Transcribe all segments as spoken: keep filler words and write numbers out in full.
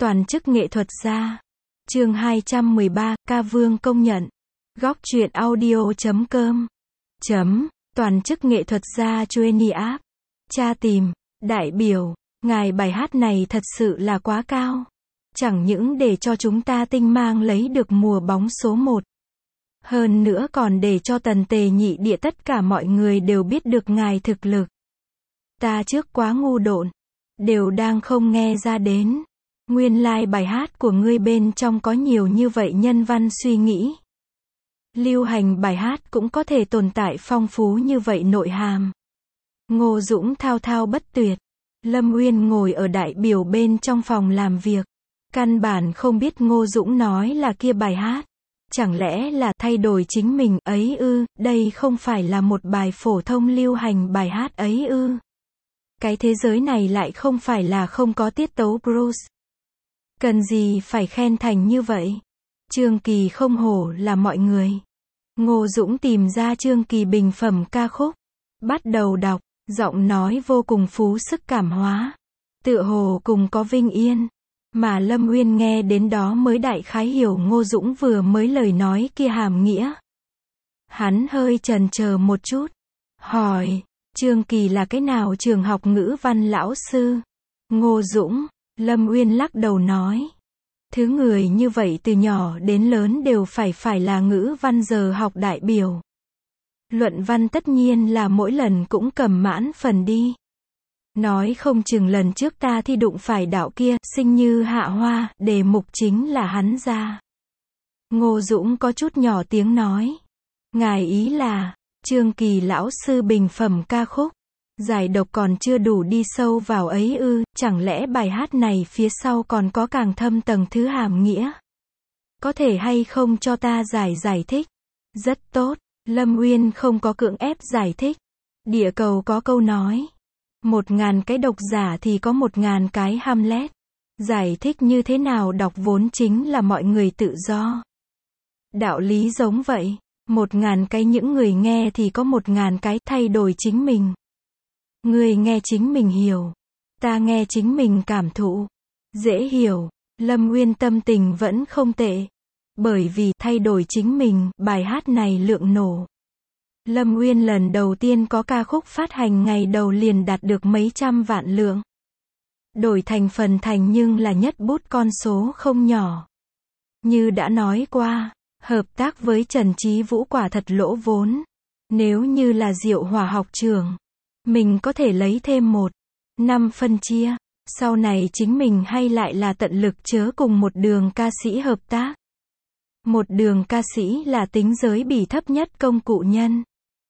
Toàn chức nghệ thuật gia. Chương hai trăm mười ba, ca vương công nhận. Góc truyện audio chấm com. Chấm, toàn chức nghệ thuật gia Johnny App. Tra tìm, đại biểu, ngài bài hát này thật sự là quá cao. Chẳng những để cho chúng ta tinh mang lấy được mùa bóng số một. Hơn nữa còn để cho tần tề nhị địa tất cả mọi người đều biết được ngài thực lực. Ta trước quá ngu độn. Đều đang không nghe ra đến. Nguyên lai bài hát của ngươi bên trong có nhiều như vậy nhân văn suy nghĩ. Lưu hành bài hát cũng có thể tồn tại phong phú như vậy nội hàm. Ngô Dũng thao thao bất tuyệt. Lâm Uyên ngồi ở đại biểu bên trong phòng làm việc. Căn bản không biết Ngô Dũng nói là kia bài hát. Chẳng lẽ là thay đổi chính mình ấy ư, đây không phải là một bài phổ thông lưu hành bài hát ấy ư. Cái thế giới này lại không phải là không có tiết tấu Bruce. Cần gì phải khen thành như vậy? Trương Kỳ không hổ là mọi người. Ngô Dũng tìm ra Trương Kỳ bình phẩm ca khúc. Bắt đầu đọc, giọng nói vô cùng phú sức cảm hóa. Tựa hồ cùng có vinh yên. Mà Lâm Uyên nghe đến đó mới đại khái hiểu Ngô Dũng vừa mới lời nói kia hàm nghĩa. Hắn hơi chần chờ một chút. Hỏi, Trương Kỳ là cái nào trường học ngữ văn lão sư? Ngô Dũng, Lâm Uyên lắc đầu nói. Thứ người như vậy từ nhỏ đến lớn đều phải phải là ngữ văn giờ học đại biểu. Luận văn tất nhiên là mỗi lần cũng cầm mãn phần đi. Nói không chừng lần trước ta thi đụng phải đạo kia, sinh như hạ hoa, đề mục chính là hắn ra. Ngô Dũng có chút nhỏ tiếng nói. Ngài ý là, Trương Kỳ lão sư bình phẩm ca khúc. Giải độc còn chưa đủ đi sâu vào ấy ư, chẳng lẽ bài hát này phía sau còn có càng thâm tầng thứ hàm nghĩa? Có thể hay không cho ta giải giải thích? Rất tốt, Lâm Uyên không có cưỡng ép giải thích. Địa cầu có câu nói. Một ngàn cái độc giả thì có một ngàn cái Hamlet. Giải thích như thế nào đọc vốn chính là mọi người tự do. Đạo lý giống vậy. Một ngàn cái những người nghe thì có một ngàn cái thay đổi chính mình. Người nghe chính mình hiểu. Ta nghe chính mình cảm thụ. Dễ hiểu. Lâm Uyên tâm tình vẫn không tệ. Bởi vì thay đổi chính mình, bài hát này lượng nổ. Lâm Uyên lần đầu tiên có ca khúc phát hành ngày đầu liền đạt được mấy trăm vạn lượng. Đổi thành phần thành nhưng là nhất bút con số không nhỏ. Như đã nói qua, hợp tác với Trần Chí Vũ quả thật lỗ vốn. Nếu như là Diệu Hỏa học trưởng, mình có thể lấy thêm một, năm phân chia. Sau này chính mình hay lại là tận lực chớ cùng một đường ca sĩ hợp tác. Một đường ca sĩ là tính giới bỉ thấp nhất công cụ nhân.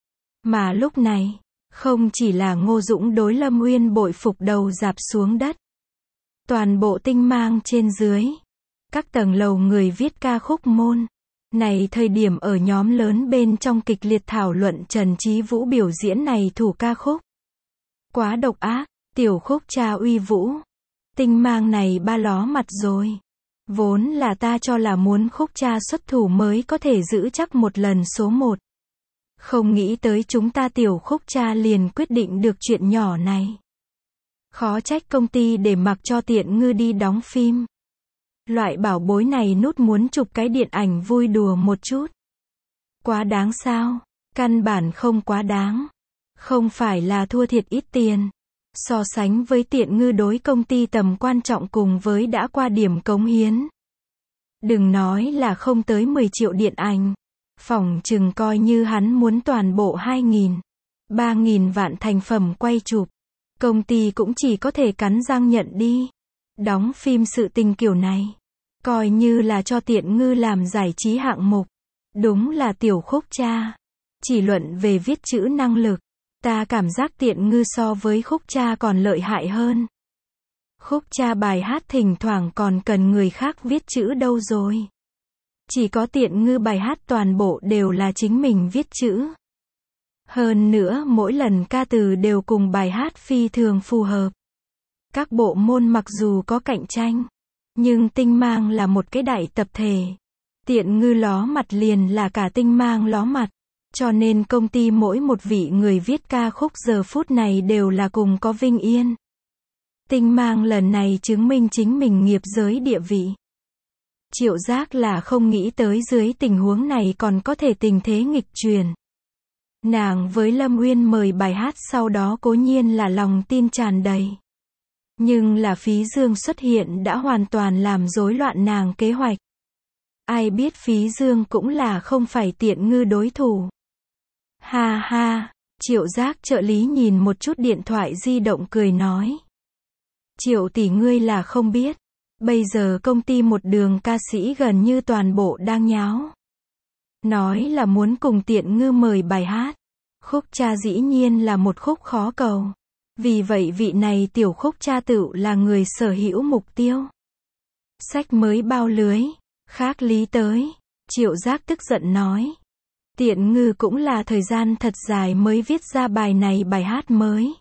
Mà lúc này, không chỉ là Ngô Dũng đối Lâm Uyên bội phục đầu rạp xuống đất. Toàn bộ tinh mang trên dưới. Các tầng lầu người viết ca khúc môn. Này thời điểm ở nhóm lớn bên trong kịch liệt thảo luận Trần Chí Vũ biểu diễn này thủ ca khúc. Quá độc ác, tiểu khúc cha uy vũ. Tinh mang này ba ló mặt rồi. Vốn là ta cho là muốn khúc cha xuất thủ mới có thể giữ chắc một lần số một. Không nghĩ tới chúng ta tiểu khúc cha liền quyết định được chuyện nhỏ này. Khó trách công ty để mặc cho tiện ngư đi đóng phim. Loại bảo bối này nút muốn chụp cái điện ảnh vui đùa một chút. Quá đáng sao? Căn bản không quá đáng. Không phải là thua thiệt ít tiền. So sánh với tiện ngư đối công ty tầm quan trọng cùng với đã qua điểm cống hiến. Đừng nói là không tới mười triệu điện ảnh. Phỏng chừng coi như hắn muốn toàn bộ hai nghìn, ba nghìn vạn thành phẩm quay chụp. Công ty cũng chỉ có thể cắn răng nhận đi. Đóng phim sự tình kiểu này. Coi như là cho tiện ngư làm giải trí hạng mục. Đúng là tiểu khúc cha. Chỉ luận về viết chữ năng lực. Ta cảm giác tiện ngư so với khúc cha còn lợi hại hơn. Khúc cha bài hát thỉnh thoảng còn cần người khác viết chữ đâu rồi. Chỉ có tiện ngư bài hát toàn bộ đều là chính mình viết chữ. Hơn nữa mỗi lần ca từ đều cùng bài hát phi thường phù hợp. Các bộ môn mặc dù có cạnh tranh, nhưng tinh mang là một cái đại tập thể. Tiện ngư ló mặt liền là cả tinh mang ló mặt. Cho nên công ty mỗi một vị người viết ca khúc giờ phút này đều là cùng có vinh yên. Tinh mang lần này chứng minh chính mình nghiệp giới địa vị. Triệu Giác là không nghĩ tới dưới tình huống này còn có thể tình thế nghịch chuyển. Nàng với Lâm Uyên mời bài hát sau đó cố nhiên là lòng tin tràn đầy. Nhưng là Phí Dương xuất hiện đã hoàn toàn làm rối loạn nàng kế hoạch. Ai biết Phí Dương cũng là không phải Tiện Ngư đối thủ. Ha ha, Triệu Giác trợ lý nhìn một chút điện thoại di động cười nói. Triệu tỷ ngươi là không biết. Bây giờ công ty một đường ca sĩ gần như toàn bộ đang nháo. Nói là muốn cùng Tiện Ngư mời bài hát. Khúc cha dĩ nhiên là một khúc khó cầu. Vì vậy vị này tiểu khúc cha tựu là người sở hữu mục tiêu. Sách mới bao lưới. Khác lý tới. Triệu Giác tức giận nói. Tiện Ngư cũng là thời gian thật dài mới viết ra bài này bài hát mới.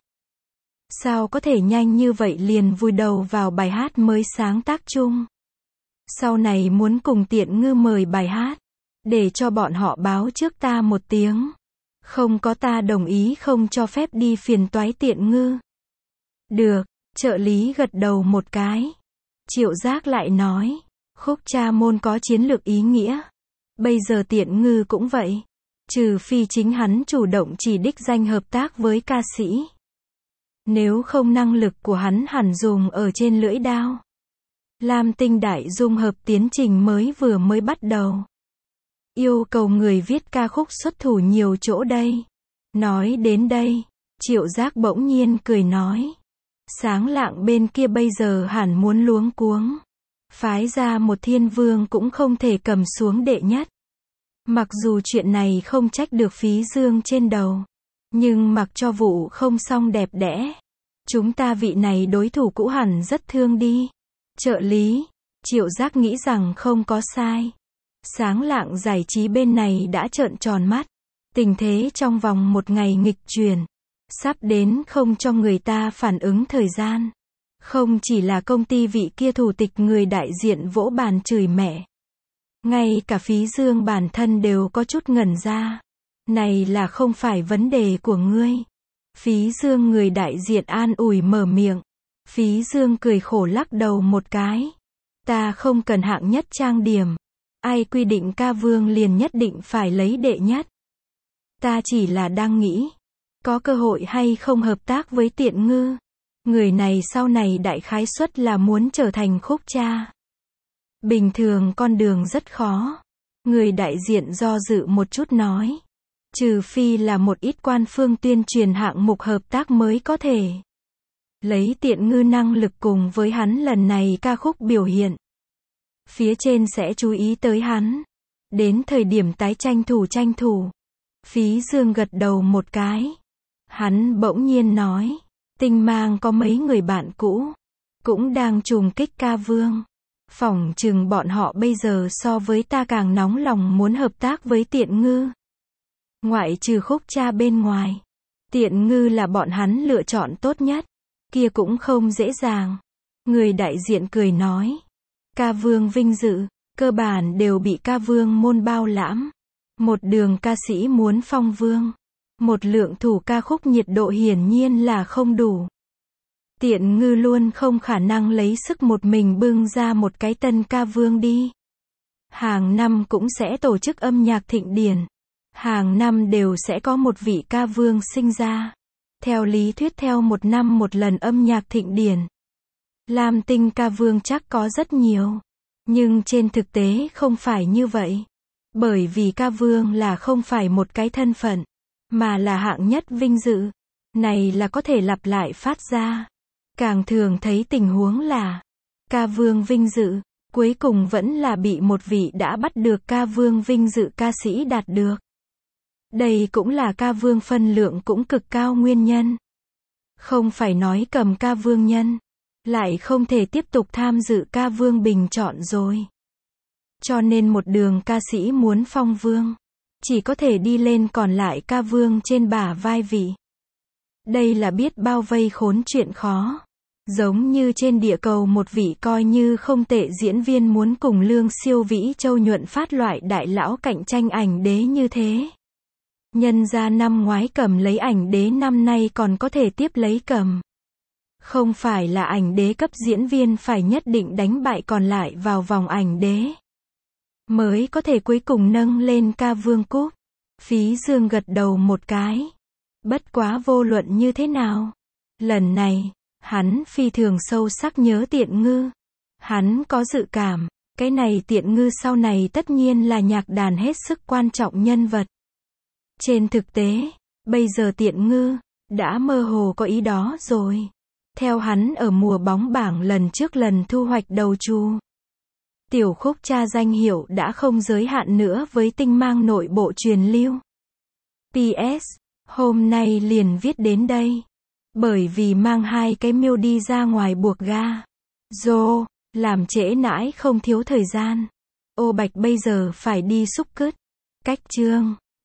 Sao có thể nhanh như vậy liền vùi đầu vào bài hát mới sáng tác chung. Sau này muốn cùng Tiện Ngư mời bài hát. Để cho bọn họ báo trước ta một tiếng. Không có ta đồng ý không cho phép đi phiền toái Tiện Ngư. Được, trợ lý gật đầu một cái. Triệu Giác lại nói. Khúc cha môn có chiến lược ý nghĩa. Bây giờ Tiện Ngư cũng vậy. Trừ phi chính hắn chủ động chỉ đích danh hợp tác với ca sĩ. Nếu không năng lực của hắn hẳn dùng ở trên lưỡi đao. Lam Tinh đại dung hợp tiến trình mới vừa mới bắt đầu. Yêu cầu người viết ca khúc xuất thủ nhiều chỗ đây. Nói đến đây, Triệu Giác bỗng nhiên cười nói. Sáng Lạng bên kia bây giờ hẳn muốn luống cuống. Phái ra một thiên vương cũng không thể cầm xuống đệ nhất. Mặc dù chuyện này không trách được Phí Dương trên đầu. Nhưng mặc cho vụ không xong đẹp đẽ. Chúng ta vị này đối thủ cũ hẳn rất thương đi. Trợ lý, Triệu Giác nghĩ rằng không có sai. Sáng Lạng giải trí bên này đã trợn tròn mắt. Tình thế trong vòng một ngày nghịch chuyển. Sắp đến không cho người ta phản ứng thời gian. Không chỉ là công ty vị kia thủ tịch người đại diện vỗ bàn chửi mẹ. Ngay cả Phí Dương bản thân đều có chút ngẩn ra. Này là không phải vấn đề của ngươi. Phí Dương người đại diện an ủi mở miệng. Phí Dương cười khổ lắc đầu một cái. Ta không cần hạng nhất trang điểm. Ai quy định ca vương liền nhất định phải lấy đệ nhất. Ta chỉ là đang nghĩ. Có cơ hội hay không hợp tác với Tiện Ngư. Người này sau này đại khái suất là muốn trở thành khúc cha. Bình thường con đường rất khó. Người đại diện do dự một chút nói. Trừ phi là một ít quan phương tuyên truyền hạng mục hợp tác mới có thể. Lấy Tiện Ngư năng lực cùng với hắn lần này ca khúc biểu hiện. Phía trên sẽ chú ý tới hắn. Đến thời điểm tái tranh thủ tranh thủ. Phí Dương gật đầu một cái. Hắn bỗng nhiên nói. Tinh mang có mấy người bạn cũ. Cũng đang trùng kích ca vương. Phỏng chừng bọn họ bây giờ so với ta càng nóng lòng muốn hợp tác với Tiện Ngư. Ngoại trừ khúc cha bên ngoài. Tiện Ngư là bọn hắn lựa chọn tốt nhất. Kia cũng không dễ dàng. Người đại diện cười nói. Ca vương vinh dự, cơ bản đều bị ca vương môn bao lãm. Một đường ca sĩ muốn phong vương. Một lượng thủ ca khúc nhiệt độ hiển nhiên là không đủ. Tiện Ngư luôn không khả năng lấy sức một mình bưng ra một cái tân ca vương đi. Hàng năm cũng sẽ tổ chức âm nhạc thịnh điển. Hàng năm đều sẽ có một vị ca vương sinh ra. Theo lý thuyết theo một năm một lần âm nhạc thịnh điển. Lam Tinh ca vương chắc có rất nhiều. Nhưng trên thực tế không phải như vậy. Bởi vì ca vương là không phải một cái thân phận. Mà là hạng nhất vinh dự. Này là có thể lặp lại phát ra. Càng thường thấy tình huống là. Ca vương vinh dự. Cuối cùng vẫn là bị một vị đã bắt được ca vương vinh dự ca sĩ đạt được. Đây cũng là ca vương phân lượng cũng cực cao nguyên nhân. Không phải nói cầm ca vương nhân. Lại không thể tiếp tục tham dự ca vương bình chọn rồi. Cho nên một đường ca sĩ muốn phong vương. Chỉ có thể đi lên còn lại ca vương trên bả vai vị. Đây là biết bao vây khốn chuyện khó. Giống như trên địa cầu một vị coi như không tệ diễn viên muốn cùng Lương Siêu Vĩ Châu Nhuận Phát loại đại lão cạnh tranh ảnh đế như thế. Nhân ra năm ngoái cầm lấy ảnh đế năm nay còn có thể tiếp lấy cầm. Không phải là ảnh đế cấp diễn viên phải nhất định đánh bại còn lại vào vòng ảnh đế mới có thể cuối cùng nâng lên ca vương cúp. Phí Dương gật đầu một cái. Bất quá vô luận như thế nào, lần này, hắn phi thường sâu sắc nhớ Tiện Ngư. Hắn có dự cảm, cái này Tiện Ngư sau này tất nhiên là nhạc đàn hết sức quan trọng nhân vật. Trên thực tế, bây giờ Tiện Ngư đã mơ hồ có ý đó rồi. Theo hắn ở mùa bóng bảng lần trước lần thu hoạch đầu chu, tiểu khúc cha danh hiệu đã không giới hạn nữa với tinh mang nội bộ truyền lưu. pê ét, hôm nay liền viết đến đây. Bởi vì mang hai cái miêu đi ra ngoài buộc ga. Dô, làm trễ nãi không thiếu thời gian. Ô Bạch bây giờ phải đi xúc cứt. Cách chương